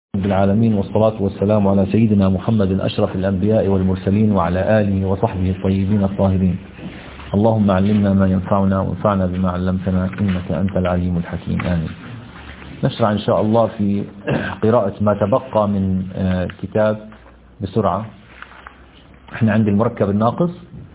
رب العالمين، والصلاة والسلام على سيدنا محمد أشرف الأنبياء والمرسلين وعلى آله وصحبه الطيبين الطاهرين. اللهم علمنا ما ينفعنا وانفعنا بما علمتنا إنك أنت العليم الحكيم. آمين. نشرع إن شاء الله في قراءة ما تبقى من كتاب بسرعة. احنا عند المركب الناقص.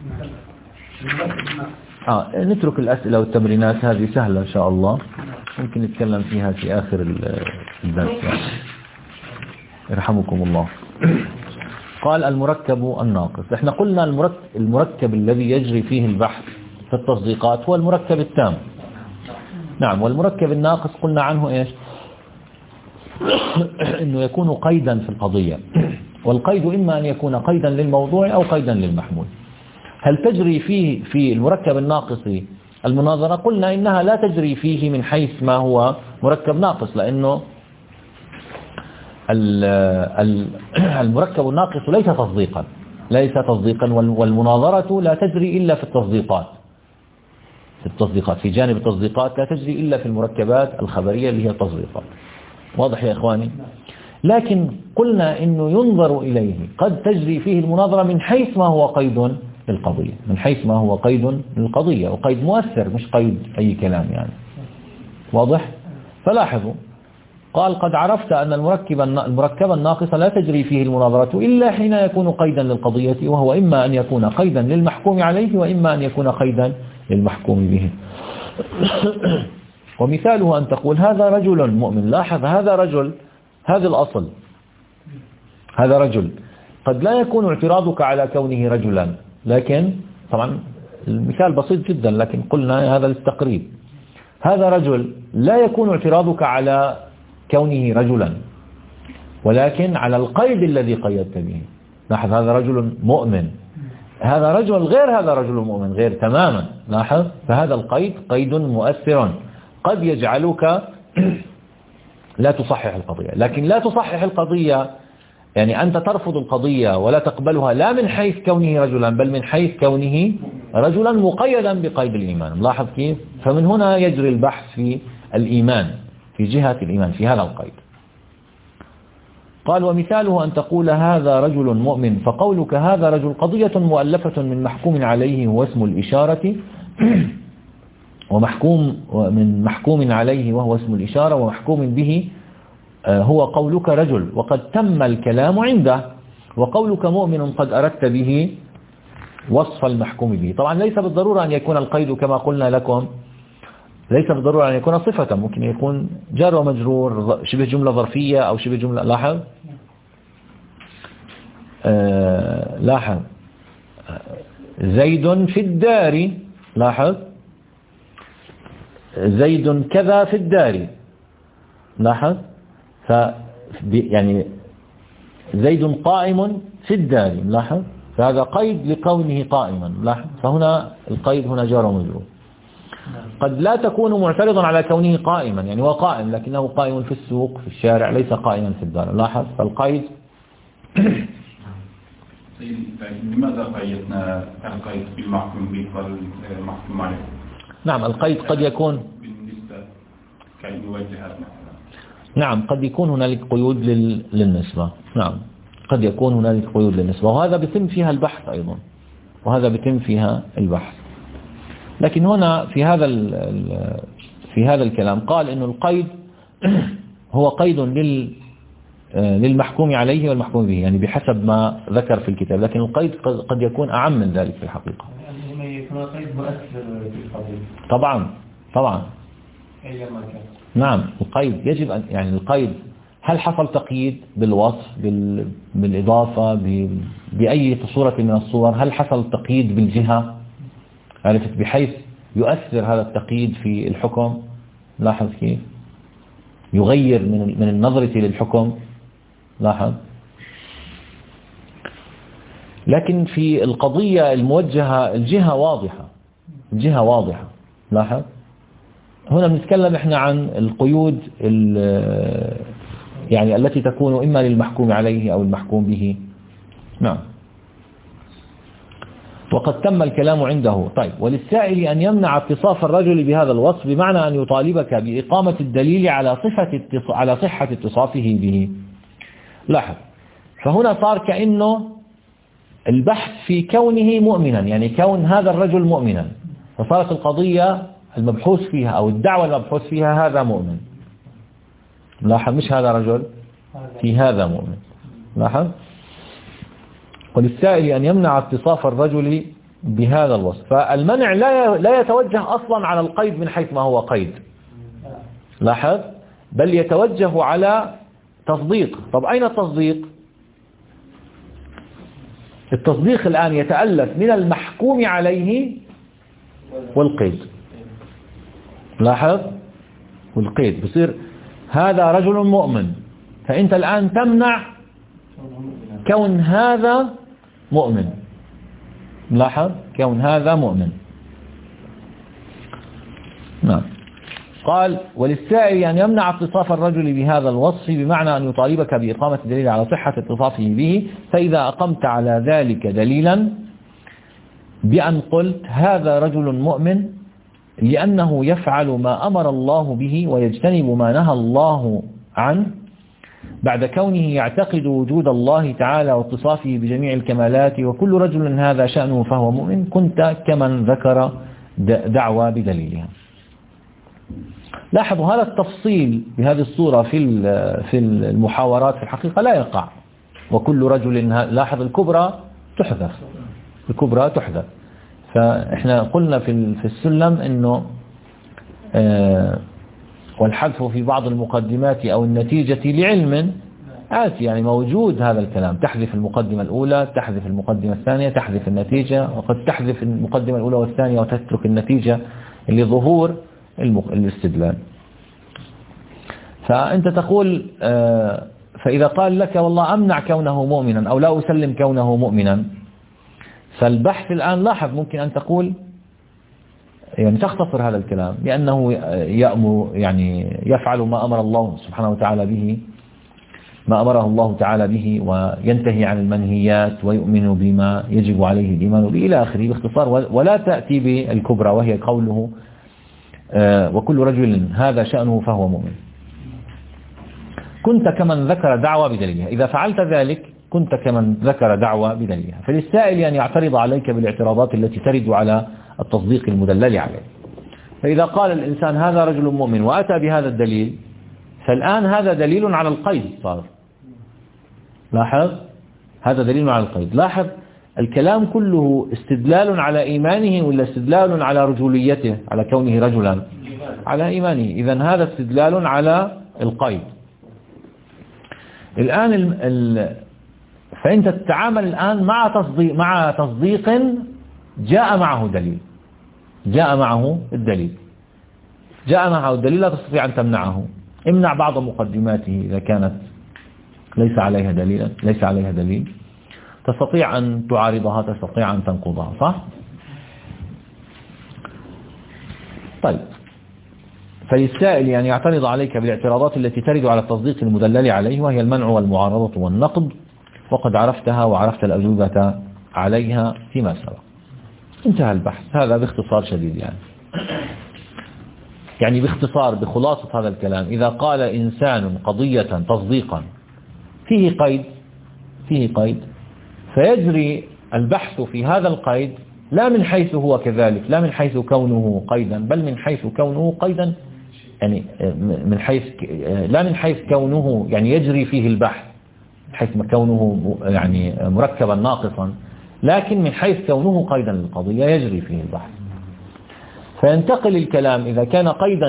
نترك الأسئلة والتمرينات، هذه سهلة إن شاء الله، ممكن نتكلم فيها في آخر الدرس يعني. يرحمكم الله. قال المركب الناقص. احنا قلنا المركب الذي يجري فيه البحث في التصديقات هو المركب التام. نعم. والمركب الناقص قلنا عنه ايش؟ انه يكون قيدا في القضية، والقيد اما ان يكون قيدا للموضوع او قيدا للمحمول. هل تجري فيه في المركب الناقص المناظرة؟ قلنا إنها لا تجري فيه من حيث ما هو مركب ناقص، لأنه المركب الناقص ليس تصديقا، والمناظرة لا تجري إلا في التصديقات. في جانب التصديقات لا تجري إلا في المركبات الخبرية اللي هي التصديقات. واضح يا إخواني؟ لكن قلنا إنه ينظر إليه، قد تجري فيه المناظرة من حيث ما هو قيد للقضية، وقيد مؤثر مش قيد أي كلام يعني. واضح؟ فلاحظوا، قال قد عرفت أن المركب الناقص لا تجري فيه المناظرة إلا حين يكون قيدا للقضية، وهو إما أن يكون قيدا للمحكوم عليه وإما أن يكون قيدا للمحكوم به. ومثاله أن تقول هذا رجل مؤمن. لاحظ، هذا رجل، هذا الأصل، هذا رجل. قد لا يكون اعتراضك على كونه رجلا، لكن طبعا المثال بسيط جدا، لكن قلنا هذا للتقريب. هذا رجل لا يكون اعتراضك على كونه رجلا، ولكن على القيد الذي قيدت به. لاحظ، هذا رجل مؤمن، هذا رجل غير هذا رجل مؤمن، غير تماما. لاحظ، فهذا القيد قيد مؤثر قد يجعلك لا تصحح القضية. لكن لا تصحح القضية يعني أنت ترفض القضية ولا تقبلها لا من حيث كونه رجلا، بل من حيث كونه رجلا مقيدا بقيد الإيمان. لاحظ كيف؟ فمن هنا يجري البحث في الإيمان، في جهة الإيمان، في هذا القيد. قال ومثاله أن تقول هذا رجل مؤمن، فقولك هذا رجل قضية مؤلفة من محكوم عليه هو اسم الإشارة من محكوم عليه وهو اسم الإشارة، ومحكوم به هو قولك رجل وقد تم الكلام عنده، وقولك مؤمن قد أردت به وصف المحكوم به. طبعا ليس بالضرورة أن يكون القيد كما قلنا لكم، ليس بالضرورة أن يكون صفة، ممكن يكون جار ومجرور، شبه جملة ظرفية أو شبه جملة. لاحظ زيد في الدار. لاحظ زيد كذا في الدار. لاحظ، يعني زيد قائم في الدار. لاحظ، فهذا قيد لكونه قائما. لاحظ، فهنا القيد هنا جار ومجرور. قد لا تكون معترضا على كونه قائما، يعني هو قائم لكنه قائم في السوق في الشارع، ليس قائما في الدار. لاحظ، فالقيد لماذا قيدنا القيد بالمحكوم به والمحكوم عليه؟ نعم، القيد قد يكون بالنسبة كالموجهات. نعم، قد يكون هنالك قيود للنسبة. نعم، قد يكون هنالك قيود للنسبة، وهذا بيتم فيها البحث أيضا، لكن هنا في هذا الكلام قال إنه القيد هو قيد للمحكوم عليه والمحكوم به، يعني بحسب ما ذكر في الكتاب، لكن القيد قد يكون أعم من ذلك في الحقيقة. يعني يكون قيد مؤثر في القضية. طبعا أيما كان. نعم، القيد يجب أن، يعني القيد هل حصل تقييد بالوصف بالإضافة بأي صورة من الصور؟ هل حصل تقييد بالجهة؟ عرفت، بحيث يؤثر هذا التقييد في الحكم. لاحظ كيف يغير من النظرة للحكم. لاحظ، لكن في القضية الموجهة الجهة واضحة. لاحظ، هنا بنتكلم احنا عن القيود يعني التي تكون إما للمحكوم عليه أو المحكوم به. نعم. وقد تم الكلام عنده. طيب، وللسائل أن يمنع اتصاف الرجل بهذا الوصف، بمعنى أن يطالبك بإقامة الدليل على صحة اتصافه به. لاحظ، فهنا صار كأنه البحث في كونه مؤمنا، يعني كون هذا الرجل مؤمنا، فصارت القضية المبحوث فيها أو الدعوة المبحوث فيها هذا مؤمن. لاحظ، مش هذا رجل، في هذا مؤمن. لاحظ، وللسائل أن يمنع اتصاف الرجل بهذا الوصف. فالمنع لا يتوجه أصلا على القيد من حيث ما هو قيد. لاحظ، بل يتوجه على تصديق. طب أين التصديق؟ التصديق الآن يتألف من المحكوم عليه والقيد. لاحظ، والقيد بصير هذا رجل مؤمن، فأنت الآن تمنع كون هذا مؤمن. لاحظ، كون هذا مؤمن. نعم. قال وللسائل أن يمنع اتصاف الرجل بهذا الوصف، بمعنى أن يطالبك بإقامة دليل على صحة اتصافه به، فإذا أقمت على ذلك دليلا بأن قلت هذا رجل مؤمن لأنه يفعل ما أمر الله به ويجتنب ما نهى الله عنه، بعد كونه يعتقد وجود الله تعالى واتصافه بجميع الكمالات، وكل رجل هذا شأنه فهو مؤمن، كنت كمن ذكر دعوى بدليلها. لاحظوا هذا التفصيل بهذه الصورة في المحاورات في الحقيقة لا يقع. وكل رجل، لاحظ الكبرى تحذف، الكبرى تحذف. فإحنا قلنا في السلم إنه والحذف في بعض المقدمات أو النتيجة لعلم آتي، يعني موجود هذا الكلام. تحذف المقدمة الأولى، تحذف المقدمة الثانية، تحذف النتيجة، وقد تحذف المقدمة الأولى والثانية وتترك النتيجة لظهور الاستدلال. فأنت تقول فإذا قال لك والله أمنع كونه مؤمنا أو لا أسلم كونه مؤمنا، فالبحث الآن لاحظ ممكن أن تقول يعني تختصر هذا الكلام لأنه يأمر، يعني يفعل ما أمر الله سبحانه وتعالى به، ما أمره الله تعالى به، وينتهي عن المنهيات، ويؤمن بما يجب عليه الإيمان به إلى آخره باختصار، ولا تأتي بالكبرى وهي قوله وكل رجل هذا شأنه فهو مؤمن. كنت كمن ذكر دعوة بدليلها. إذا فعلت ذلك كنت كمن ذكر دعوة بدليلها. فللسائل أن يعترض عليك بالاعتراضات التي ترد على التصديق المدلل عليه. فإذا قال الإنسان هذا رجل مؤمن وأتى بهذا الدليل، فالآن هذا دليل على القيد صار. لاحظ، هذا دليل على القيد. لاحظ الكلام كله استدلال على إيمانه ولا استدلال على رجوليته، على كونه رجلا؟ على إيمانه. إذن هذا استدلال على القيد. الآن فأنت تتعامل الآن مع تصديق جاء معه دليل، جاء معه الدليل، جاء معه الدليل، لا تستطيع أن تمنعه. امنع بعض مقدماته إذا كانت ليس عليها دليل، تستطيع أن تعارضها، تستطيع أن تنقضها، صح؟ طيب، فللسائل يعني يعترض عليك بالاعتراضات التي ترد على التصديق المدلل عليه، وهي المنع والمعارضة والنقد، وقد عرفتها وعرفت الأجوبة عليها فيما سبق. انتهى البحث هذا باختصار شديد. يعني باختصار بخلاصة هذا الكلام، إذا قال إنسان قضية تصديقا فيه قيد فيجري البحث في هذا القيد لا من حيث هو كذلك، لا من حيث كونه قيدا، بل من حيث كونه قيدا، يعني لا من حيث كونه يعني يجري فيه البحث حيث كونه يعني مركبا ناقصا، لكن من حيث كونه قيدا للقضية يجري فيه البحث. فينتقل الكلام إذا كان قيدا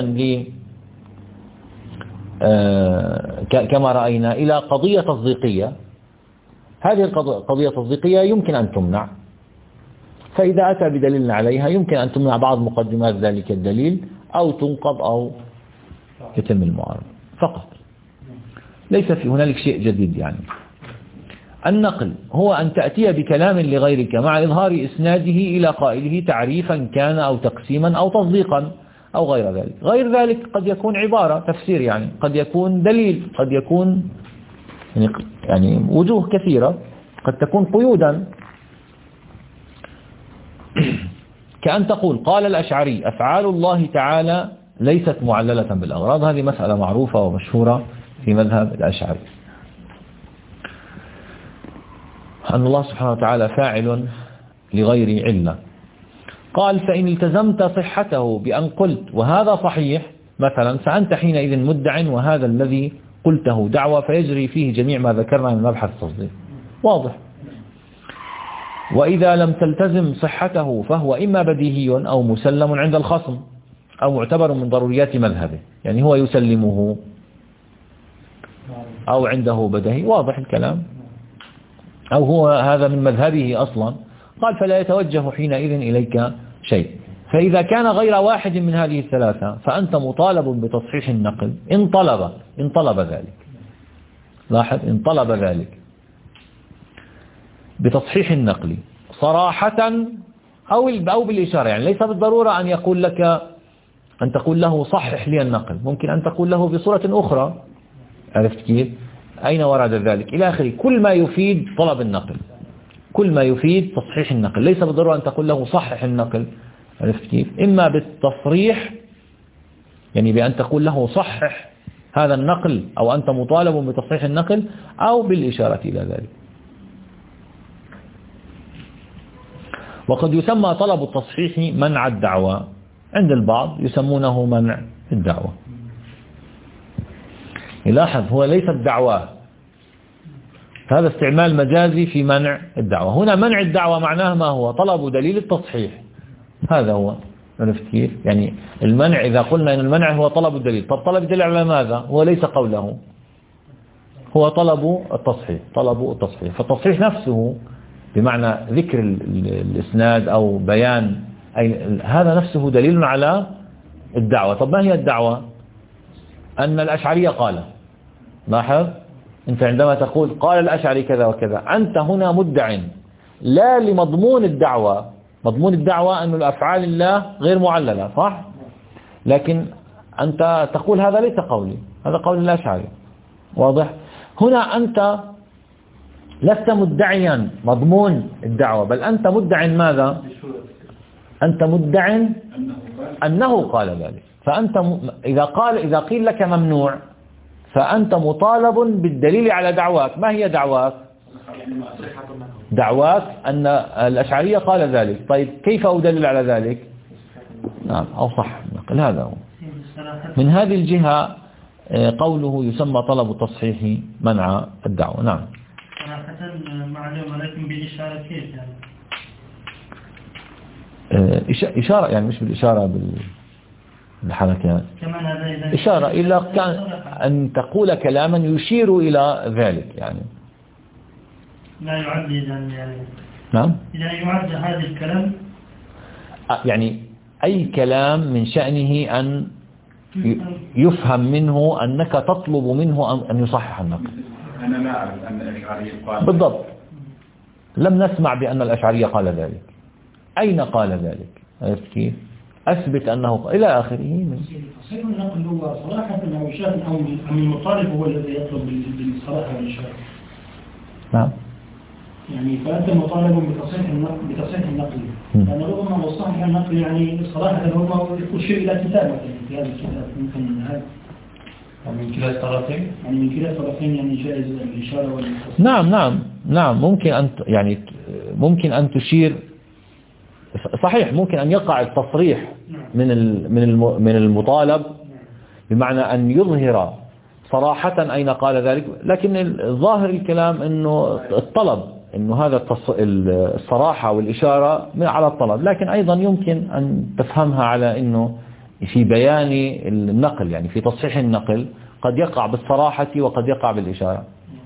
كما رأينا إلى قضية تصديقية. هذه القضية التصديقية يمكن أن تمنع، فإذا أتى بدليل عليها يمكن أن تمنع بعض مقدمات ذلك الدليل أو تنقض أو يتم المعارضة فقط. ليس في هنالك شيء جديد. يعني النقل هو أن تأتي بكلام لغيرك مع إظهار إسناده إلى قائله تعريفا كان أو تقسيما أو تصديقا أو غير ذلك. غير ذلك قد يكون عبارة تفسير، يعني قد يكون دليل، قد يكون يعني وجوه كثيرة، قد تكون قيودا، كأن تقول قال الأشعري أفعال الله تعالى ليست معللة بالأغراض. هذه مسألة معروفة ومشهورة في مذهب الأشعري. أن الله سبحانه وتعالى فاعل لغير علة. قال فإن التزمت صحته بأن قلت وهذا صحيح مثلا فأنت حينئذ مدع وهذا الذي قلته دعوة فيجري فيه جميع ما ذكرنا من مبحث التصديق. واضح. وإذا لم تلتزم صحته فهو إما بديهي أو مسلم عند الخصم أو معتبر من ضروريات مذهبه، يعني هو يسلمه أو عنده بديهي. واضح الكلام. أو هو هذا من مذهبه أصلا. قال فلا يتوجه حينئذ إليك شيء. فإذا كان غير واحد من هذه الثلاثة فأنت مطالب بتصحيح النقل إن طلب ذلك. لاحظ، إن طلب ذلك بتصحيح النقل صراحة أو بالإشارة. يعني ليس بالضرورة أن يقول لك أن تقول له صحح لي النقل، ممكن أن تقول له بصورة أخرى. عرفت كيف؟ أين ورد ذلك إلى آخره. كل ما يفيد طلب النقل، كل ما يفيد تصحيح النقل. ليس بالضرورة أن تقول له صحح النقل. عرفت كيف؟ إما بالتصريح، يعني بأن تقول له صحح هذا النقل أو أنت مطالب بتصحيح النقل، أو بالإشارة إلى ذلك. وقد يسمى طلب التصحيح منع الدعوة، عند البعض يسمونه منع الدعوة. يلاحظ هو ليس الدعوة، هذا استعمال مجازي في منع الدعوة. هنا منع الدعوة معناه ما هو؟ طلب دليل التصحيح. هذا هو. عرفت كيف؟ يعني المنع إذا قلنا أن المنع هو طلب الدليل، طب طلب الدليل على ماذا؟ هو ليس قوله، هو طلب التصحيح. فالتصحيح نفسه بمعنى ذكر الإسناد أو بيان هذا نفسه دليل على الدعوة. طب ما هي الدعوة؟ أن الأشعرية قال. لاحظ، أنت عندما تقول قال الأشعري كذا وكذا، أنت هنا مدع لا لمضمون الدعوة. مضمون الدعوة أن الأفعال الله غير معللة، صح؟ لكن أنت تقول هذا ليس قولي، هذا قول الأشعري. واضح؟ هنا أنت لست مدعيا مضمون الدعوة، بل أنت مدع ماذا؟ أنت مدع أنه قال ذلك. فأنت إذا قيل لك ممنوع فأنت مطالب بالدليل على دعواك. ما هي دعواك؟ دعواك أن الأشعرية قال ذلك. طيب كيف أدلل على ذلك؟ نعم، أو صح النقل. هذا هو. من هذه الجهة قوله يسمى طلب التصحيح منع الدعوة. نعم. معلومة، لكن بالإشارة كيف يعني؟ إشارة يعني مش بالإشارة بالحركات. إشارة إلا كان أن تقول كلاما يشير إلى ذلك يعني. لا يعد يعني. نعم. إذا يعد هذا الكلام يعني أي كلام من شأنه أن يفهم منه أنك تطلب منه أن يصحح النقل. أنا لا أعرف أن الأشعري قال بالضبط. لم نسمع بأن الأشعري قال ذلك. أين قال ذلك؟ عرفت كيف؟ أثبت أنه إلى آخره. تصحيح النقل هو صراحة أو إشارة أو المطالب هو الذي يطلب بالصراحة والإشارة. نعم. يعني فأنت مطالب بتصحيح النقل. لأن ربما لو صحح النقل يعني صراحة ربما يشير إلى كتابة في هذا الكتاب ممكن هذا. من كلا الطرفين؟ يعني من كلا الطرفين يعني جائز الإشارة والتصحيح. نعم ممكن أن تشير. صحيح، ممكن أن يقع التصريح من المطالب بمعنى أن يظهر صراحة أين قال ذلك، لكن ظاهر الكلام أنه الطلب، أنه هذا الصراحة والإشارة على الطلب، لكن أيضا يمكن أن تفهمها على أنه في بيان النقل، يعني في تصحيح النقل قد يقع بالصراحة وقد يقع بالإشارة.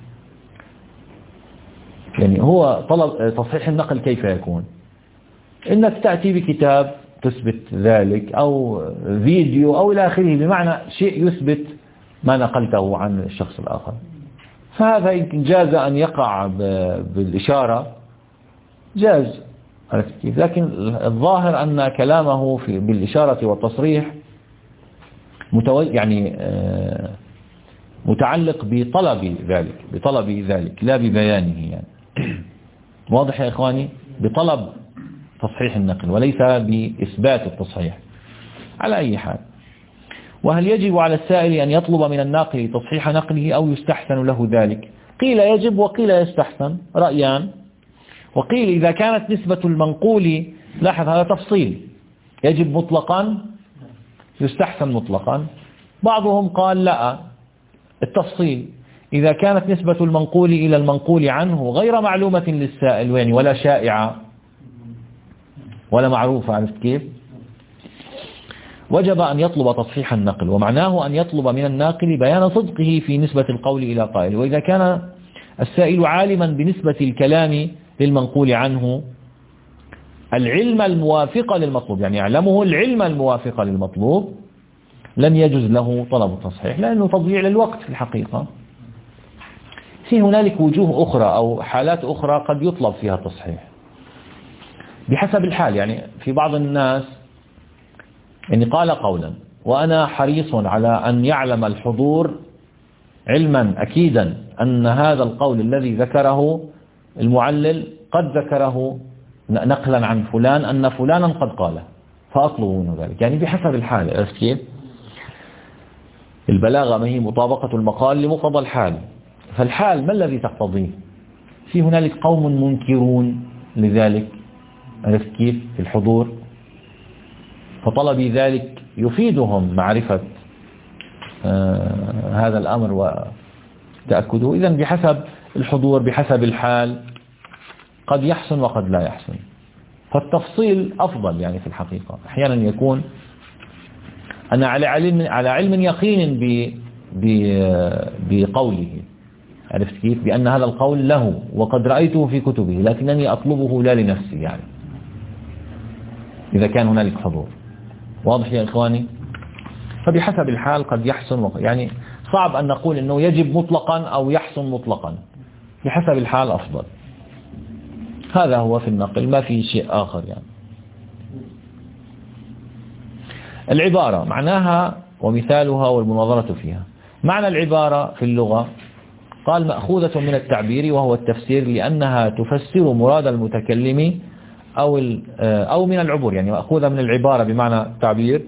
يعني هو طلب تصحيح النقل كيف يكون؟ إنك تأتي بكتاب تثبت ذلك أو فيديو أو إلى آخره، بمعنى شيء يثبت ما نقلته عن الشخص الآخر. فهذا يمكن جاز أن يقع بالإشارة، جاز. عرفت كيف؟ لكن الظاهر أن كلامه بالإشارة والتصريح يعني متعلق بطلب ذلك لا ببيانه يعني. واضح يا إخواني؟ بطلب تصحيح النقل وليس بإثبات التصحيح. على أي حال، وهل يجب على السائل أن يطلب من الناقل تصحيح نقله أو يستحسن له ذلك؟ قيل يجب وقيل يستحسن، رأيان وقيل إذا كانت نسبة المنقول، لاحظ هذا تفصيل، يجب مطلقا يستحسن مطلقا. بعضهم قال لا، التفصيل إذا كانت نسبة المنقول إلى المنقول عنه غير معلومة للسائل يعني ولا شائعة ولا معروفة، عرفت كيف؟ وجب أن يطلب تصحيح النقل، ومعناه أن يطلب من الناقل بيان صدقه في نسبة القول إلى قائل. وإذا كان السائل عالما بنسبة الكلام للمنقول عنه العلم الموافق للمطلوب، يعني يعلمه العلم الموافق للمطلوب، لم يجوز له طلب التصحيح، لأنه تضييع للوقت في الحقيقة. في هنالك وجوه أخرى أو حالات أخرى قد يطلب فيها التصحيح بحسب الحال. يعني في بعض الناس يعني قال قولا وأنا حريص على أن يعلم الحضور علما أكيدا أن هذا القول الذي ذكره المعلل قد ذكره نقلا عن فلان أن فلانا قد قاله، فأطلب منه ذلك. يعني بحسب الحال، عرفت كيف؟ البلاغة ما هي مطابقة المقال لمقتضى الحال، فالحال ما الذي تقتضيه؟ في هنالك قوم منكرون لذلك، عرفت كيف؟ في الحضور، فطلب ذلك يفيدهم معرفة هذا الأمر وتأكده. إذن بحسب الحضور بحسب الحال قد يحسن وقد لا يحسن، فالتفصيل أفضل. يعني في الحقيقة أحيانا يكون أنا على علم يقين بقوله، عرفت كيف؟ بأن هذا القول له وقد رأيته في كتبه، لكنني أطلبه لا لنفسي، يعني إذا كان هنالك حضور. واضح يا إخواني؟ فبحسب الحال قد يحسن يعني صعب أن نقول أنه يجب مطلقا أو يحسن مطلقا، بحسب الحال أفضل. هذا هو في النقل، ما في شيء آخر. يعني العبارة معناها ومثالها والمناظرة فيها. معنى العبارة في اللغة قال مأخوذة من التعبير وهو التفسير، لأنها تفسر مراد المتكلم أو من العبور. يعني مأخوذة من العبارة بمعنى التعبير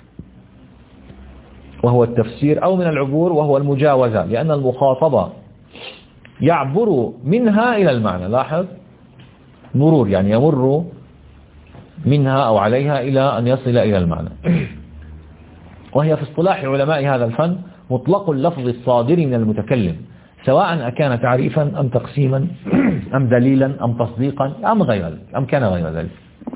وهو التفسير، أو من العبور وهو المجاوزة، لأن المخاطبة يعبر منها إلى المعنى. لاحظ مرور، يعني يمر منها أو عليها إلى أن يصل إلى المعنى. وهي في اصطلاح علماء هذا الفن مطلق اللفظ الصادر من المتكلم، سواء أكان تعريفا أم تقسيما أم دليلا أم تصديقا أم غير ذلك أم كان غير ذلك.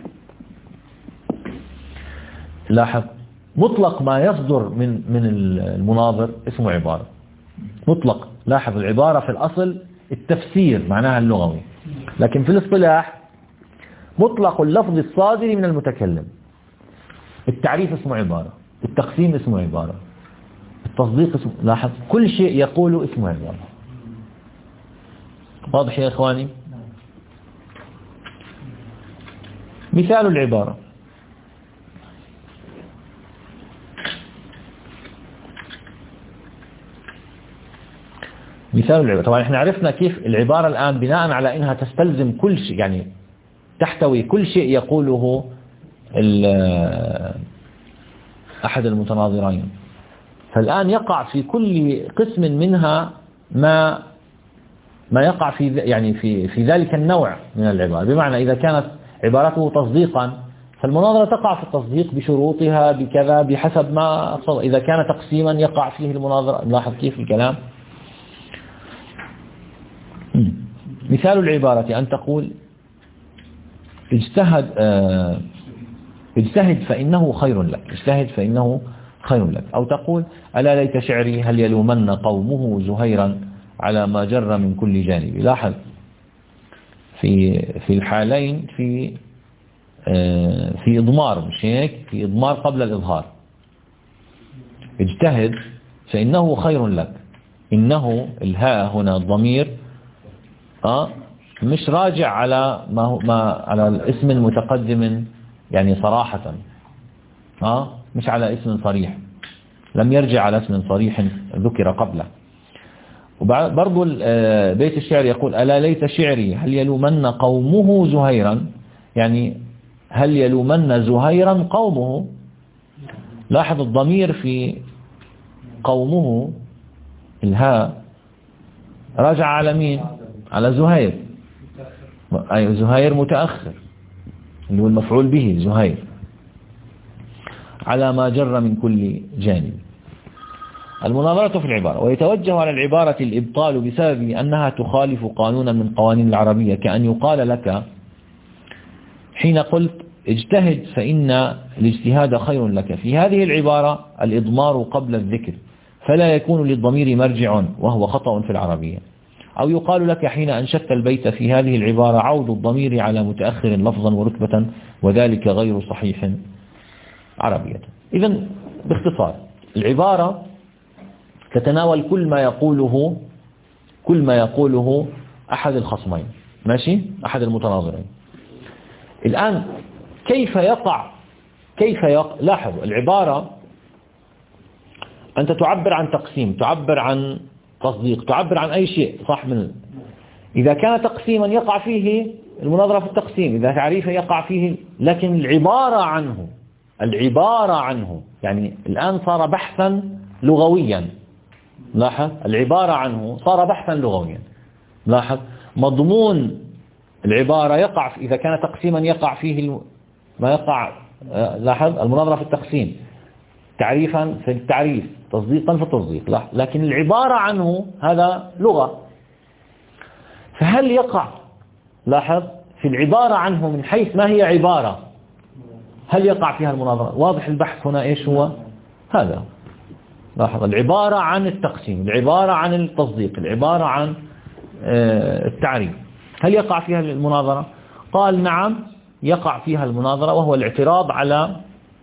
لاحظ مطلق ما يصدر من المناظر اسمه عبارة مطلق. لاحظ العبارة في الأصل التفسير معناها اللغوي، لكن في الاصطلاح مطلق اللفظ الصادر من المتكلم. التعريف اسمه عبارة، التقسيم اسمه عبارة، التصديق اسمه، لاحظ كل شيء يقوله اسمه عبارة. واضح يا إخواني؟ مثال العبارة طبعا احنا عرفنا كيف العبارة الآن بناء على انها تستلزم كل شيء، يعني تحتوي كل شيء يقوله أحد المتناظرين. فالآن يقع في كل قسم منها ما يقع في يعني في ذلك النوع من العبارة. بمعنى إذا كانت عبارته تصديقا فالمناظرة تقع في التصديق بشروطها بكذا بحسب ما أقصد. إذا كان تقسيما يقع فيه المناظرة. لاحظ كيف الكلام. مثال العبارة أن تقول اجتهد فإنه خير لك، اجتهد فإنه خير لك. أو تقول ألا ليت شعري هل يلومن قومه زهيرا على ما جر من كل جانب. لاحظ في الحالين في إضمار، مش هيك؟ في إضمار قبل الإظهار. اجتهد فإنه خير لك، إنه الهاء هنا الضمير مش راجع على ما على الاسم المتقدم يعني صراحة، مش على اسم صريح، لم يرجع على اسم صريح ذكر قبله. وبرضو بيت الشعر يقول ألا ليت شعري هل يلومن قومه زهيرا، يعني هل يلومن زهيرا قومه. لاحظ الضمير في قومه الهاء راجع على مين؟ على زهير، أي زهير متأخر اللي هو المفعول به زهير على ما جر من كل جانب. المناظرة في العبارة. ويتوجه على العبارة الإبطال بسبب أنها تخالف قانونا من قوانين العربية، كأن يقال لك حين قلت اجتهد فإن الاجتهاد خير لك، في هذه العبارة الإضمار قبل الذكر فلا يكون للضمير مرجع وهو خطأ في العربية. أو يقال لك حين أنشدت البيت في هذه العبارة عود الضمير على متأخر لفظا ورتبة وذلك غير صحيح عربية. إذن باختصار العبارة تتناول كل ما يقوله أحد الخصمين، ماشي، أحد المتناظرين. الآن كيف يقع لاحظوا العبارة أنت تعبر عن تقسيم، تعبر عن تصديق، تعبر عن أي شيء صح. إذا كان تقسيما يقع فيه المناظرة في التقسيم، إذا تعريفه يقع فيه، لكن العبارة عنه يعني الآن صار بحثا لغويا. لاحظ العبارة عنه صار بحثا لغويا. لاحظ مضمون العبارة يقع إذا كان تقسيما يقع فيه ما يقع. لاحظ المناظرة في التقسيم، تعريفا في التعريف، تصديقا في التصديق، لكن العبارة عنه هذا لغة. فهل يقع لاحظ في العبارة عنه من حيث ما هي عبارة هل يقع فيها المناظرة؟ واضح البحث هنا إيش هو هذا. لاحظ العبارة عن التقسيم، العبارة عن التصديق، العبارة عن التعريف، هل يقع فيها المناظرة؟ قال نعم يقع فيها المناظرة، وهو الاعتراض على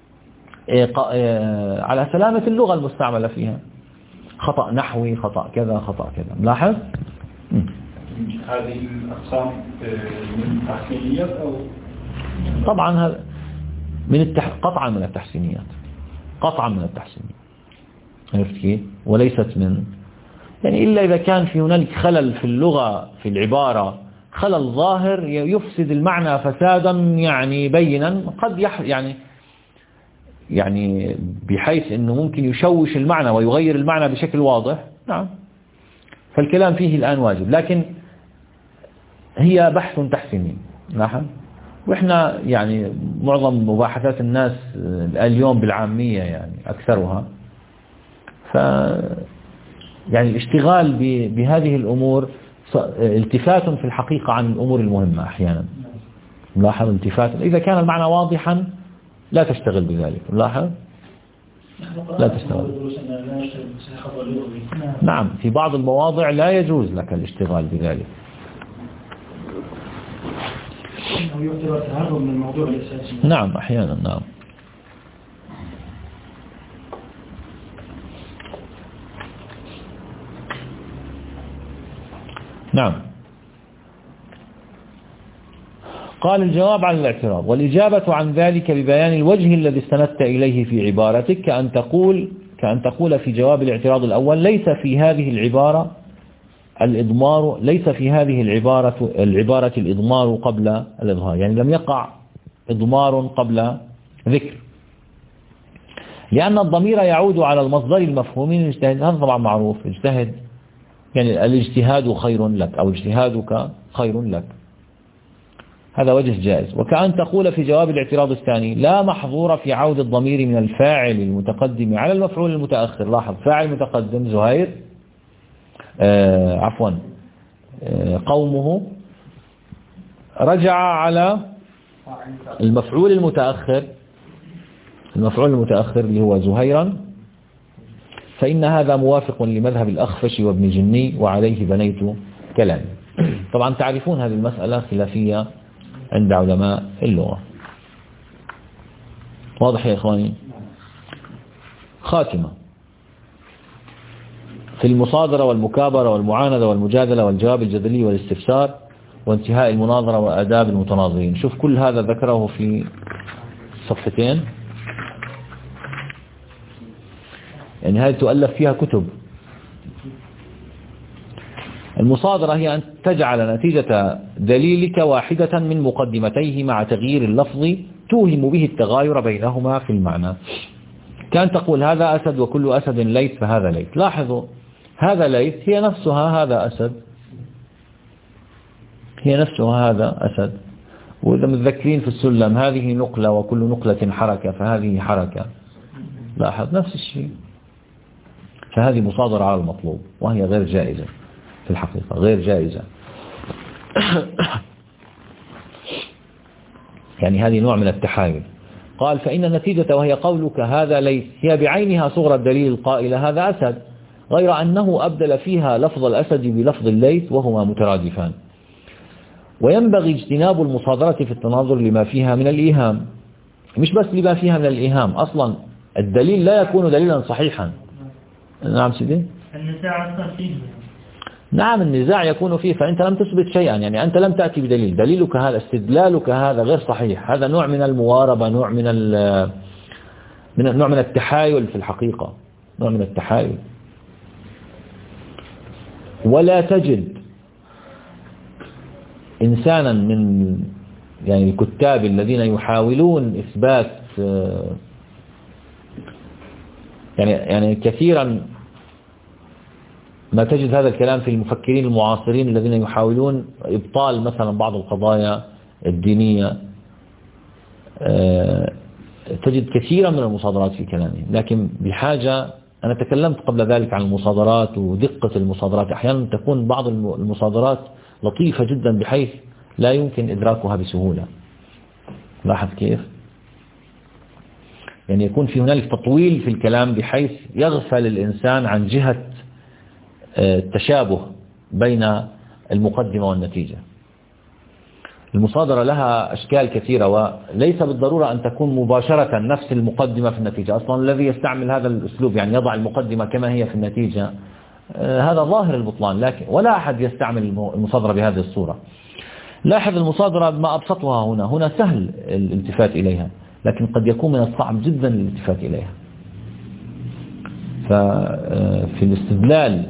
سلامة اللغة المستعملة فيها، خطأ نحوي، خطأ كذا، خطأ كذا. ملاحظ هذه الأقسام من التحسينيات أو طبعا هذا قطعا من التحسينيات، قطعا من التحسينيات، عرفت كيف؟ وليست من يعني إلا إذا كان في هنالك خلل في اللغة في العبارة، خلل ظاهر يفسد المعنى فسادا يعني بينا، قد يعني بحيث أنه ممكن يشوش المعنى ويغير المعنى بشكل واضح. نعم فالكلام فيه الآن واجب، لكن هي بحث تحسيني. نعم وإحنا يعني معظم مباحثات الناس اليوم بالعامية يعني أكثرها، يعني الاشتغال بهذه الأمور التفات في الحقيقة عن الأمور المهمة أحيانا. ملاحظ التفات، إذا كان المعنى واضحا لا تشتغل بذلك. ملاحظ لا تشتغل. نعم في بعض المواضع لا يجوز لك الاشتغال بذلك. نعم أحيانا. نعم نعم. قال الجواب عن الاعتراض. والإجابة عن ذلك ببيان الوجه الذي استندت إليه في عبارتك، كأن تقول في جواب الاعتراض الأول ليس في هذه العبارة الإضمار، ليس في هذه العبارة الإضمار قبل الإظهار، يعني لم يقع إضمار قبل ذكر، لأن الضمير يعود على المصدر المفهوم من الاجتهاد. هذا طبعا معروف، اجتهد يعني الاجتهاد خير لك أو اجتهادك خير لك، هذا وجه جائز. وكأن تقول في جواب الاعتراض الثاني لا محظور في عود الضمير من الفاعل المتقدم على المفعول المتأخر. لاحظ فاعل متقدم زهير قومه، رجع على المفعول المتأخر اللي هو زهيرا، فإن هذا موافق لمذهب الأخفش وابن جني وعليه بنيت كلامي. طبعا تعرفون هذه المسألة خلافية عند علماء اللغة. واضح يا إخواني؟ خاتمة في المصادرة والمكابرة والمعاندة والمجادلة والجواب الجدلي والاستفسار وانتهاء المناظرة وآداب المتناظرين. شوف كل هذا ذكره في صفحتين، يعني هذه تؤلف فيها كتب. المصادرة هي أن تجعل نتيجة دليلك واحدة من مقدمتيه مع تغيير اللفظ توهم به التغاير بينهما في المعنى، كأن تقول هذا أسد وكل أسد ليث فهذا ليث. لاحظوا هذا ليث هي نفسها هذا أسد، هي نفسها هذا أسد. وإذا متذكرين في السلم هذه نقلة وكل نقلة حركة، فهذه حركة، لاحظ نفس الشيء. فهذه مصادرة على المطلوب وهي غير جائزة في الحقيقة، غير جائزة. يعني هذه نوع من التحايل. قال فإن النتيجة وهي قولك هذا ليس هي بعينها صغرى الدليل القائلة هذا أسد، غير أنه أبدل فيها لفظ الأسد بلفظ الليث وهما مترادفان. وينبغي اجتناب المصادرة في التناظر لما فيها من الإيهام، مش بس لما فيها من الإيهام، أصلا الدليل لا يكون دليلا صحيحا. نعم سيدي. النزاع أصلا فيه. نعم النزاع يكون فيه، فأنت لم تثبت شيئا، يعني أنت لم تأتي بدليل، دليلك هذا استدلالك هذا غير صحيح، هذا نوع من المواربة، نوع من التحايل في الحقيقة، نوع من التحايل. ولا تجد إنسانا من يعني الكتاب الذين يحاولون إثبات يعني كثيرا ما تجد هذا الكلام في المفكرين المعاصرين الذين يحاولون إبطال مثلا بعض القضايا الدينية، تجد كثيرا من المصادرات في كلامهم. لكن بحاجة، أنا تكلمت قبل ذلك عن المصادرات ودقة المصادرات، أحيانا تكون بعض المصادرات لطيفة جدا بحيث لا يمكن إدراكها بسهولة. لاحظ كيف؟ يعني يكون في هنالك تطويل في الكلام بحيث يغفل الإنسان عن جهة التشابه بين المقدمة والنتيجة. المصادرة لها أشكال كثيرة، وليس بالضرورة أن تكون مباشرة نفس المقدمة في النتيجة. أصلا الذي يستعمل هذا الأسلوب يعني يضع المقدمة كما هي في النتيجة، هذا ظاهر البطلان، لكن ولا أحد يستعمل المصادرة بهذه الصورة. لاحظ المصادرة ما أبسطها هنا سهل الالتفات إليها، لكن قد يكون من الصعب جدا الالتفات إليها. ففي الاستدلال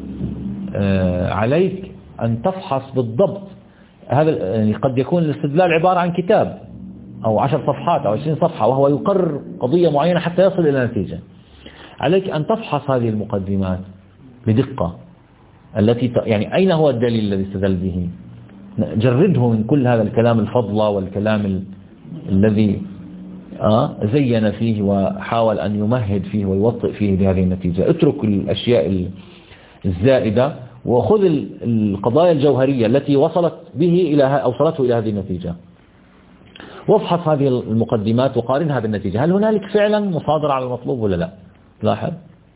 عليك أن تفحص بالضبط هذا. يعني قد يكون الاستدلال عبارة عن كتاب أو 10 صفحات أو 20 صفحة وهو يقرر قضية معينة حتى يصل إلى نتيجة. عليك أن تفحص هذه المقدمات بدقة، التي يعني أين هو الدليل الذي استدل به، جرده من كل هذا الكلام الفضلة والكلام الذي زين فيه وحاول أن يمهد فيه ويوطئ فيه بهذه النتيجة. اترك الأشياء الزائدة وخذ القضايا الجوهرية التي أوصلته إلى هذه النتيجة، وافحص هذه المقدمات وقارنها بالنتيجة. هل هنالك فعلا مصادرة على المطلوب ولا لا؟ لاحظ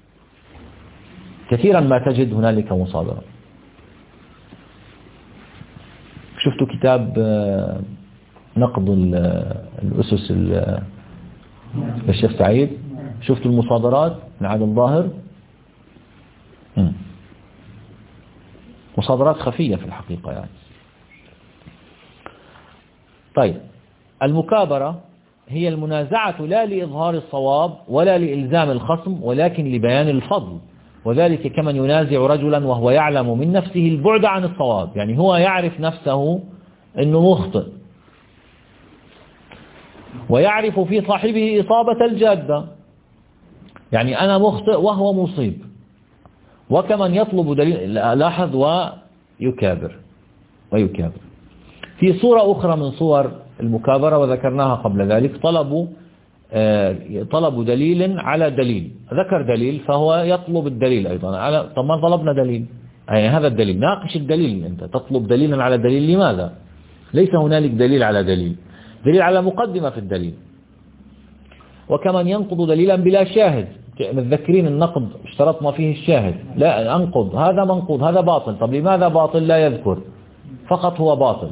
كثيرا ما تجد هنالك مصادرة. شفتوا كتاب نقد الأسس للشيخ سعيد؟ شفتوا المصادرات لعبد الظاهر؟ مصادرات خفية في الحقيقة يعني. طيب، المكابرة هي المنازعة لا لإظهار الصواب ولا لإلزام الخصم، ولكن لبيان الفضل، وذلك كمن ينازع رجلا وهو يعلم من نفسه البعد عن الصواب. يعني هو يعرف نفسه أنه مخطئ ويعرف في صاحبه إصابة الجادة، يعني أنا مخطئ وهو مصيب. وكمن يطلب دليل، لاحظ، ويكابر. في صورة أخرى من صور المكابرة وذكرناها قبل ذلك، طلب دليل على دليل، ذكر دليل فهو يطلب الدليل أيضا. طب ما طلبنا دليل، يعني هذا الدليل، ناقش الدليل. أنت تطلب دليلا على دليل، لماذا؟ ليس هنالك دليل على دليل، دليل على مقدمة في الدليل. وكمن ينقض دليلا بلا شاهد، متذكرين النقد اشترطنا فيه الشاهد، لا أنقض هذا منقوض هذا باطل. طب لماذا باطل؟ لا يذكر، فقط هو باطل.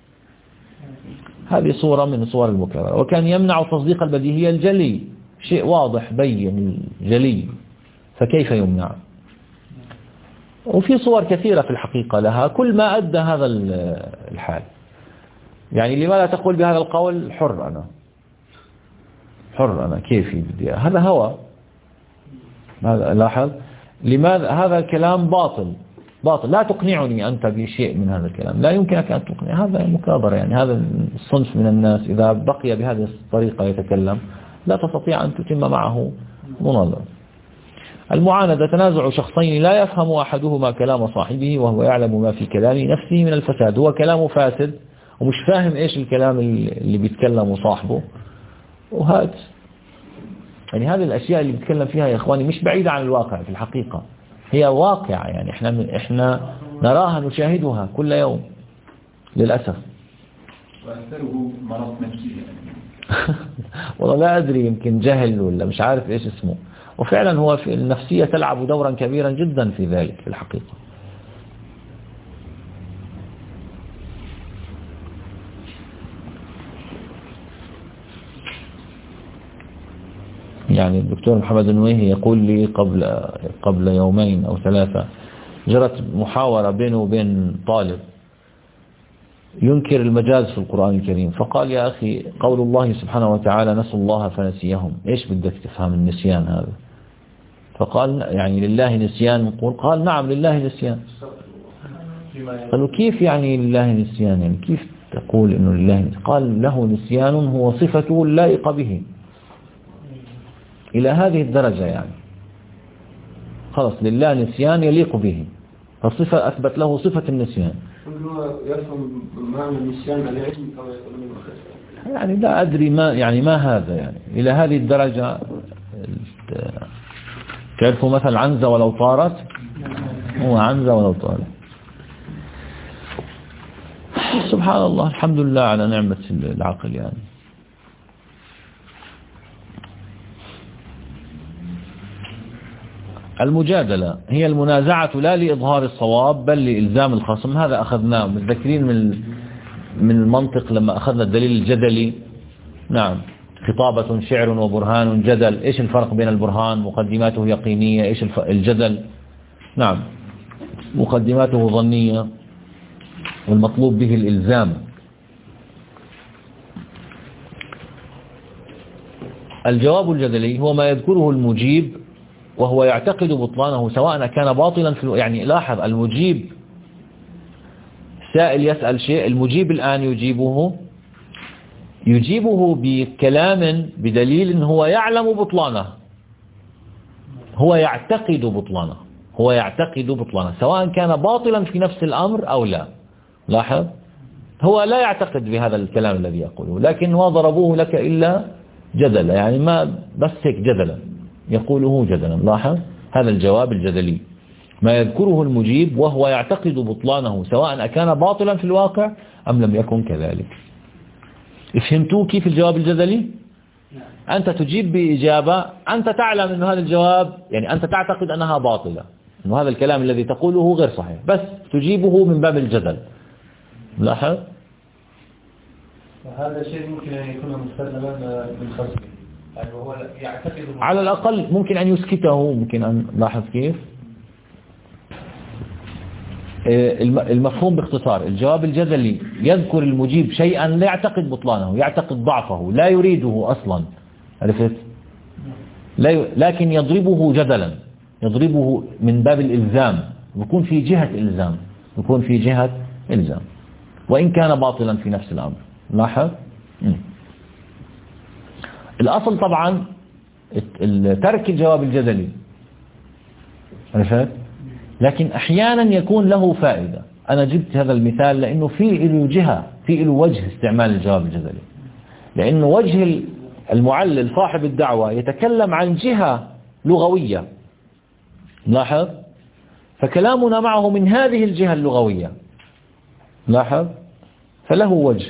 هذه صورة من صور المكابرة. وكان يمنع تصديق البديهية الجلي، شيء واضح بين جلي، فكيف يمنع؟ وفي صور كثيرة في الحقيقة لها، كل ما أدى هذا الحال. يعني لماذا تقول بهذا القول حر أنا كيفي بدي، هذا هوى. لاحظ لماذا هذا الكلام باطل، لا تقنعني أنت بشيء من هذا الكلام، لا يمكنك أن تقنع. هذا مكابرة. يعني هذا الصنف من الناس إذا بقي بهذه الطريقة يتكلم لا تستطيع أن تتم معه مناظرة. المعاندة تنازع شخصين لا يفهم أحدهما كلام صاحبه وهو يعلم ما في كلام نفسه من الفساد. هو كلامه فاسد ومش فاهم إيش الكلام اللي بيتكلمه صاحبه، وهذا يعني هذه الأشياء اللي بيتكلم فيها يا إخواني مش بعيدة عن الواقع في الحقيقة، هي واقع يعني إحنا نراها نشاهدها كل يوم للأسف. وأثره مرض نفسي والله لا أدري، يمكن جهل ولا مش عارف إيش اسمه، وفعلا هو في النفسية تلعب دورا كبيرا جدا في ذلك في الحقيقة. يعني الدكتور محمد النويهي يقول لي قبل يومين أو ثلاثة جرت محاورة بينه وبين طالب ينكر المجاز في القرآن الكريم، فقال يا أخي قول الله سبحانه وتعالى نسوا الله فنسيهم، إيش بدك تفهم النسيان هذا؟ فقال يعني لله نسيان نقول؟ قال نعم لله نسيان. قالوا كيف يعني لله نسيان، يعني كيف تقول إنه لله نسيان؟ قال له نسيان هو صفته اللائقة به إلى هذه الدرجة، يعني خلص لله نسيان يليق به، فالصفة أثبت له صفة النسيان. يفهم معنى النسيان على علم أو يقول يعني لا أدري ما هذا يعني إلى هذه الدرجة. تعرفوا مثل عنزة ولو طارت، هو عنزة ولو طارت. سبحان الله، الحمد لله على نعمة العقل يعني. المجادلة هي المنازعة لا لإظهار الصواب بل لإلزام الخصم، هذا أخذناه متذكرين من المنطق لما أخذنا الدليل الجدلي. نعم، خطابة شعر وبرهان جدل. إيش الفرق بين البرهان؟ مقدماته يقينية. إيش الجدل؟ نعم، مقدماته ظنية والمطلوب به الإلزام. الجواب الجدلي هو ما يذكره المجيب وهو يعتقد بطلانه سواء كان باطلا يعني لاحظ، المجيب سائل يسأل شيء، المجيب الآن يجيبه بكلام بدليل هو يعلم بطلانه، هو يعتقد بطلانه سواء كان باطلا في نفس الأمر أو لا. لاحظ، هو لا يعتقد بهذا الكلام الذي يقوله، لكن ما ضربوه لك إلا جدلا، يعني ما بس هيك جدلا يقوله جدلا. لاحظ، هذا الجواب الجدلي، ما يذكره المجيب وهو يعتقد بطلانه سواء كان باطلا في الواقع أم لم يكن كذلك. فهمتوا كيف الجواب الجدلي؟ أنت تجيب بإجابة أنت تعلم أن هذا الجواب، يعني أنت تعتقد أنها باطلة، أن هذا الكلام الذي تقوله غير صحيح، بس تجيبه من باب الجدل. لاحظ، وهذا شيء ممكن أن يكون مستلزما بالخصم، يعني وهو يعتقد على الأقل ممكن أن يسكته، ممكن أن لاحظ كيف المفهوم باختصار. الجواب الجدلي يذكر المجيب شيئا لا يعتقد بطلانه، يعتقد ضعفه، لا يريده أصلا، عرفت؟ لكن يضربه جدلا، يضربه من باب الإلزام، يكون في جهة إلزام وإن كان باطلا في نفس الأمر. لاحظ، الأصل طبعا ترك الجواب الجدلي، عرفت؟ لكن أحيانا يكون له فائدة. أنا جبت هذا المثال لأنه في له وجه استعمال الجواب الجدلي، لأنه وجه المعلل صاحب الدعوة يتكلم عن جهة لغوية. لاحظ، فكلامنا معه من هذه الجهة اللغوية. لاحظ، فله وجه.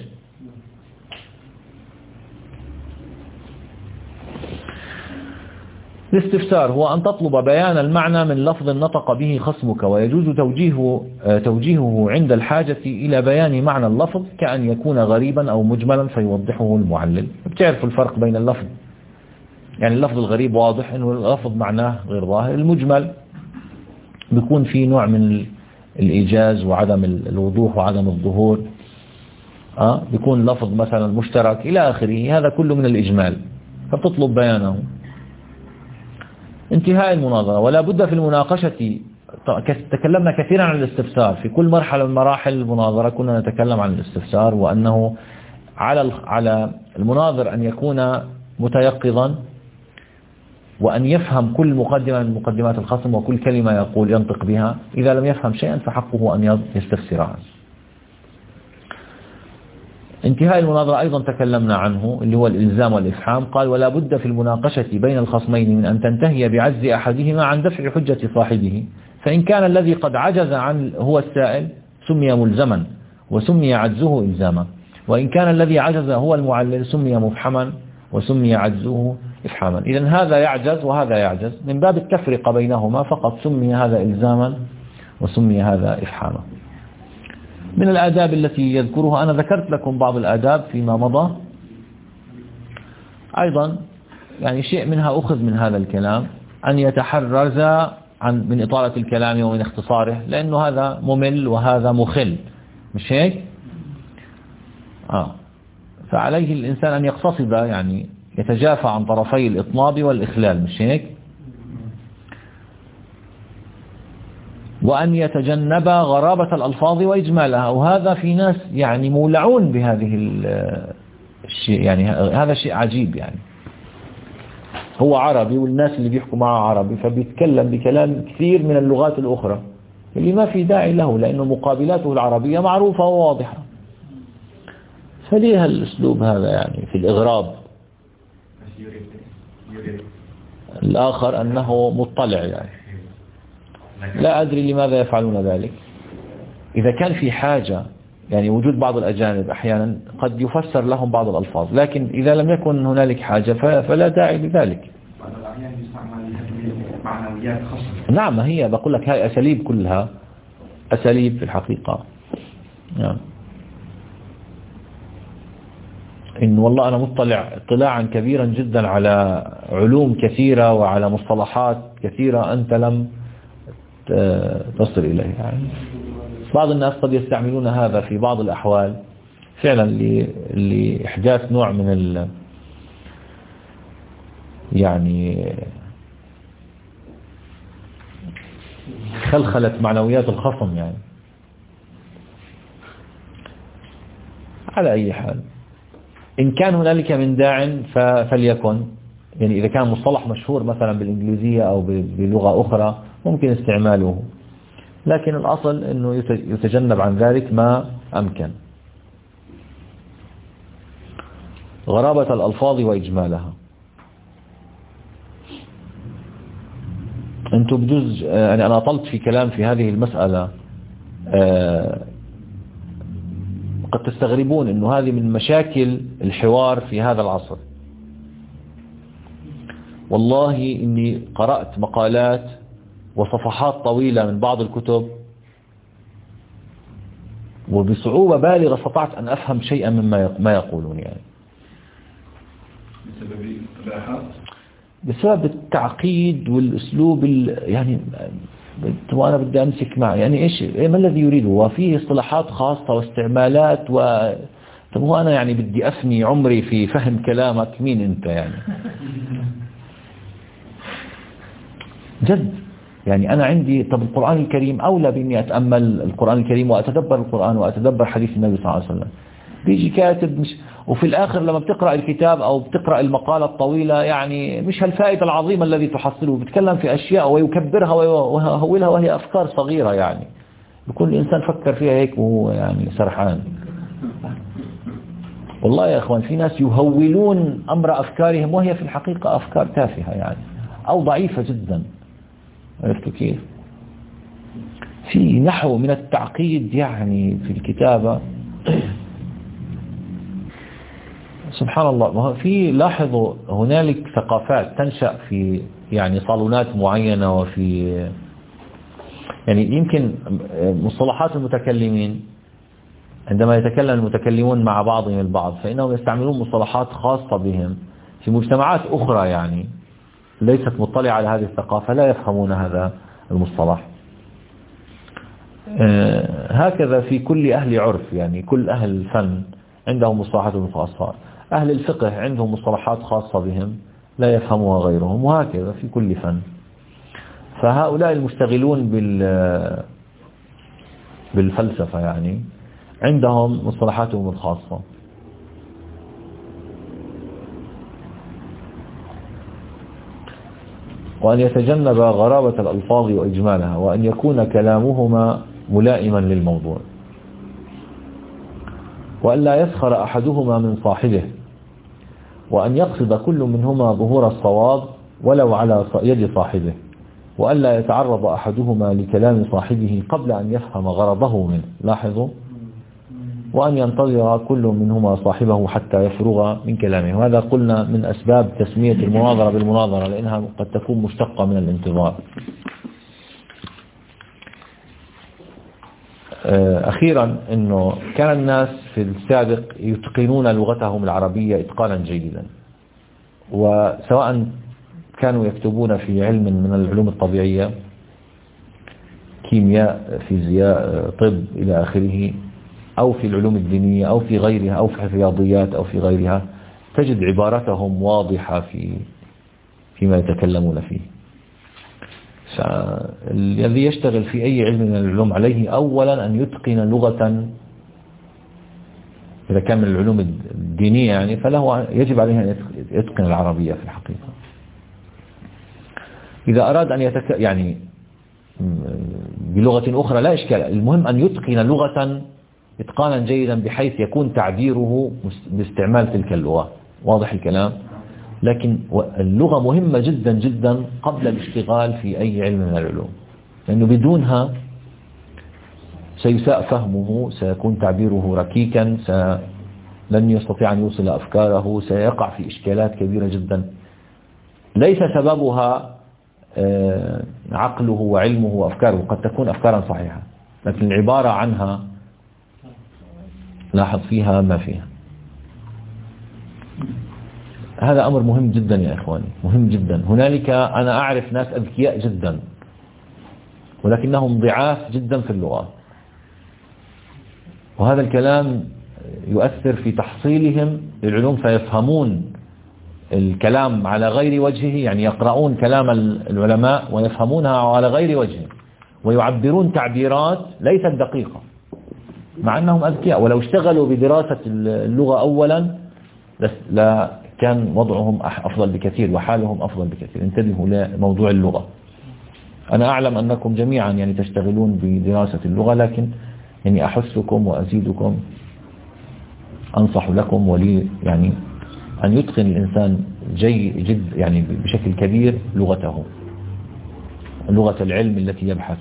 الاستفسار هو أن تطلب بيان المعنى من لفظ نطق به خصمك، ويجوز توجيهه عند الحاجة إلى بيان معنى اللفظ كأن يكون غريبا أو مجملا فيوضحه المعلل. بتعرفوا الفرق بين اللفظ، يعني اللفظ الغريب واضح إنه اللفظ معناه غير ظاهر، المجمل بيكون فيه نوع من الإيجاز وعدم الوضوح وعدم الظهور، بيكون لفظ مثلا مشترك إلى آخره، هذا كله من الإجمال، فبتطلب بيانه. انتهاء المناظرة، ولا بد في المناقشة، تكلمنا كثيرا عن الاستفسار في كل مرحلة من مراحل المناظرة، كنا نتكلم عن الاستفسار، وأنه على المناظر أن يكون متيقظا وأن يفهم كل مقدمة من مقدمات الخصم وكل كلمة يقول ينطق بها. إذا لم يفهم شيئا فحقه أن يستفسر عنه. انتهاء المناظرة أيضا تكلمنا عنه اللي هو الإلزام والإفحام. قال ولا بد في المناقشة بين الخصمين من أن تنتهي بعجز أحدهما عن دفع حجة صاحبه، فإن كان الذي قد عجز عن هو السائل سمي ملزما وسمي عجزه إلزاما، وإن كان الذي عجز هو المعلل سمي مفحما وسمي عجزه إفحاما. إذن هذا يعجز وهذا يعجز، من باب التفرقة بينهما فقط سمي هذا إلزاما وسمي هذا إفحاما. من الآداب التي يذكرها أنا ذكرت لكم بعض الآداب فيما مضى، أيضا يعني شيء منها أخذ من هذا الكلام، أن يتحرز من إطالة الكلام ومن اختصاره، لأنه هذا ممل وهذا مخل، مش هيك؟ فعليه الإنسان أن يقتصد، يعني يتجافى عن طرفي الإطناب والإخلال، مش هيك؟ وأن يتجنب غرابة الألفاظ وإجمالها، وهذا في ناس يعني مولعون بهذه الشيء، يعني هذا شيء عجيب. يعني هو عربي والناس اللي بيحكوا معه عربي، فبيتكلم بكلام كثير من اللغات الأخرى اللي ما في داعي له، لأنه مقابلاته العربية معروفة وواضحة. فليه الأسلوب هذا يعني في الإغراب الآخر أنه مطلع؟ يعني لا أدري لماذا يفعلون ذلك. إذا كان في حاجة، يعني وجود بعض الأجانب أحيانا قد يفسر لهم بعض الألفاظ، لكن إذا لم يكن هنالك حاجة فلا داعي لذلك. نعم، هي بقول لك هاي أساليب، كلها أساليب في الحقيقة. نعم. إن والله أنا مطلع اطلاعا كبيرا جدا على علوم كثيرة وعلى مصطلحات كثيرة أنت لم تصل إليه. يعني بعض الناس قد يستعملون هذا في بعض الأحوال فعلا لإحداث نوع من يعني خلخلة معنويات الخصم. يعني على أي حال، إن كان هنالك من داع فليكن. يعني إذا كان مصطلح مشهور مثلا بالإنجليزية أو بلغة أخرى ممكن استعماله، لكن الأصل أنه يتجنب عن ذلك ما أمكن. غرابة الألفاظ وإجمالها. أنتم بجوز يعني أنا أطلت في كلام في هذه المسألة، قد تستغربون أنه هذه من مشاكل الحوار في هذا العصر. والله إني قرأت مقالات وصفحات طويلة من بعض الكتب وبصعوبة بالغة استطعت أن أفهم شيئا مما يقولون. يعني بسبب التعقيد والأسلوب يعني وأنا بدي أمسك معه، يعني إيش ما الذي يريده؟ وفيه اصطلاحات خاصة واستعمالات طب هو أنا يعني بدي أفني عمري في فهم كلامك، مين أنت يعني؟ جد يعني أنا عندي طب القرآن الكريم أولى بإني أتأمل القرآن الكريم وأتدبر القرآن وأتدبر حديث النبي صلى الله عليه وسلم. بيجي كاتب مش، وفي الآخر لما بتقرأ الكتاب أو بتقرأ المقالة الطويلة يعني مش هالفائدة العظيمة الذي تحصله، بتكلم في أشياء ويكبرها ويهولها وهي أفكار صغيرة، يعني بكون الإنسان فكر فيها هيك وهو يعني سرحان. والله يا أخوان في ناس يهولون أمر أفكارهم وهي في الحقيقة أفكار تافهة يعني أو ضعيفة جدا. عرفتوا كيف؟ في نحو من التعقيد يعني في الكتابة سبحان الله. في لاحظوا هنالك ثقافات تنشأ في يعني صالونات معينة، وفي يعني يمكن مصطلحات المتكلمين عندما يتكلم المتكلمون مع بعضهم البعض فإنهم يستعملون مصطلحات خاصة بهم في مجتمعات أخرى يعني ليست مطلعة على هذه الثقافة لا يفهمون هذا المصطلح. هكذا في كل أهل عرف، يعني كل أهل الفن عندهم مصطلحات خاصة. أهل الفقه عندهم مصطلحات خاصة بهم لا يفهمها غيرهم، وهكذا في كل فن. فهؤلاء المشتغلون بالفلسفة يعني عندهم مصطلحاتهم الخاصة. وأن يتجنب غرابة الألفاظ وإجمالها، وأن يكون كلامهما ملائما للموضوع، وأن لا يسخر أحدهما من صاحبه، وأن يقصد كل منهما ظهور الصواب ولو على يد صاحبه، وأن لا يتعرض أحدهما لكلام صاحبه قبل أن يفهم غرضه منه. لاحظوا، وأن ينتظر كل منهما صاحبه حتى يفرغ من كلامه. وهذا قلنا من أسباب تسمية المناظرة بالمناظرة، لأنها قد تكون مشتقة من الانتظار. أخيرا، أنه كان الناس في السابق يتقنون لغتهم العربية إتقانا جيدا، وسواء كانوا يكتبون في علم من العلوم الطبيعية، كيمياء، فيزياء، طب إلى آخره، أو في العلوم الدينية، أو في غيرها، أو في الرياضيات، أو في غيرها، تجد عبارتهم واضحة فيما يتكلمون فيه. الذي يشتغل في أي علم من العلوم عليه أولا أن يتقن لغة، إذا كان من العلوم الدينية يعني، فله يجب عليه أن يتقن العربية في الحقيقة. إذا أراد أن يعني بلغة أخرى لا إشكال، المهم أن يتقن لغة إتقانا جيدا بحيث يكون تعبيره باستعمال تلك اللغة. واضح الكلام؟ لكن اللغة مهمة جدا جدا قبل الاشتغال في أي علم من العلوم، لأنه بدونها سيساء فهمه، سيكون تعبيره ركيكا، لن يستطيع أن يوصل أفكاره، سيقع في إشكالات كبيرة جدا ليس سببها عقله وعلمه وأفكاره. قد تكون أفكارا صحيحة، لكن العبارة عنها لاحظ فيها ما فيها. هذا أمر مهم جدا يا إخواني، مهم جدا. هنالك أنا أعرف ناس أذكياء جدا ولكنهم ضعاف جدا في اللغة، وهذا الكلام يؤثر في تحصيلهم للعلوم، فيفهمون الكلام على غير وجهه، يعني يقرؤون كلام العلماء ويفهمونها على غير وجهه، ويعبرون تعبيرات ليست دقيقة مع أنهم أذكياء. ولو اشتغلوا بدراسة اللغة أولا لا كان وضعهم أفضل بكثير وحالهم أفضل بكثير. انتبهوا لموضوع اللغة. أنا أعلم أنكم جميعا يعني تشتغلون بدراسة اللغة، لكن يعني أحثكم وأزيدكم، أنصح لكم ولي يعني أن يتقن الإنسان جد يعني بشكل كبير لغته، لغة العلم التي يبحث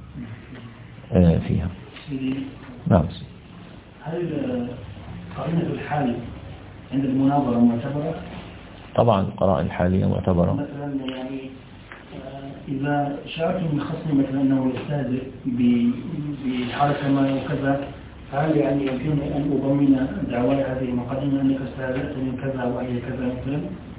فيها. نعم. هل قرينة الحال عند المناظرة معتبرة؟ طبعا القرائن الحالية معتبرة. مثلا يعني إذا شعرت من خصمي مثلا أنه يستهزئ بحركة ما وكذا، هل يعني يمكنني أن أضمن دعواي هذه المقدمة أنك استهزأت من كذا وهي كذا مثلا؟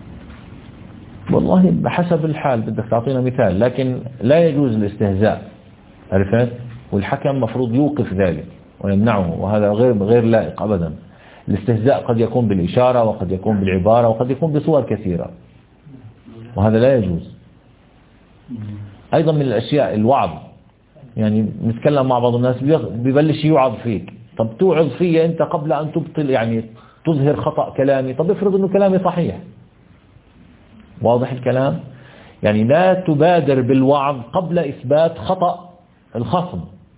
والله بحسب الحال، بدك تعطينا مثال، لكن لا يجوز الاستهزاء، عرفت؟ والحكم مفروض يوقف ذلك ويمنعه، وهذا غير لائق أبدا. الاستهزاء قد يكون بالإشارة، وقد يكون بالعبارة، وقد يكون بصور كثيرة، وهذا لا يجوز. أيضا من الأشياء الوعظ، يعني نتكلم مع بعض الناس ببلش يوعظ فيك، طب توعظ فيا أنت قبل أن تبطل يعني تظهر خطأ كلامي، طب افرض أنه كلامي صحيح. واضح الكلام؟ يعني لا تبادر بالوعظ قبل إثبات خطأ الخصم،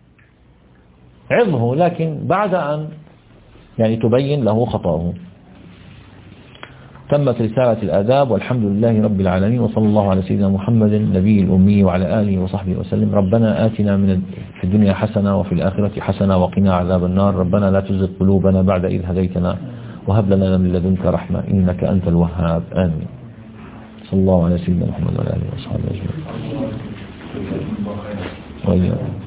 عظه لكن بعد أن يعني تبين له خطأه. تمت رسالة الآداب، والحمد لله رب العالمين، وصلى الله على سيدنا محمد النبي الأمي وعلى آله وصحبه وسلم. ربنا آتنا في الدنيا حسنة وفي الآخرة حسنة وقنا عذاب النار. ربنا لا تزغ قلوبنا بعد إذ هديتنا وهب لنا من لدنك رحمة إنك أنت الوهاب. آمين. صلى الله على سيدنا محمد وعلى آله وصحبه أجمعين.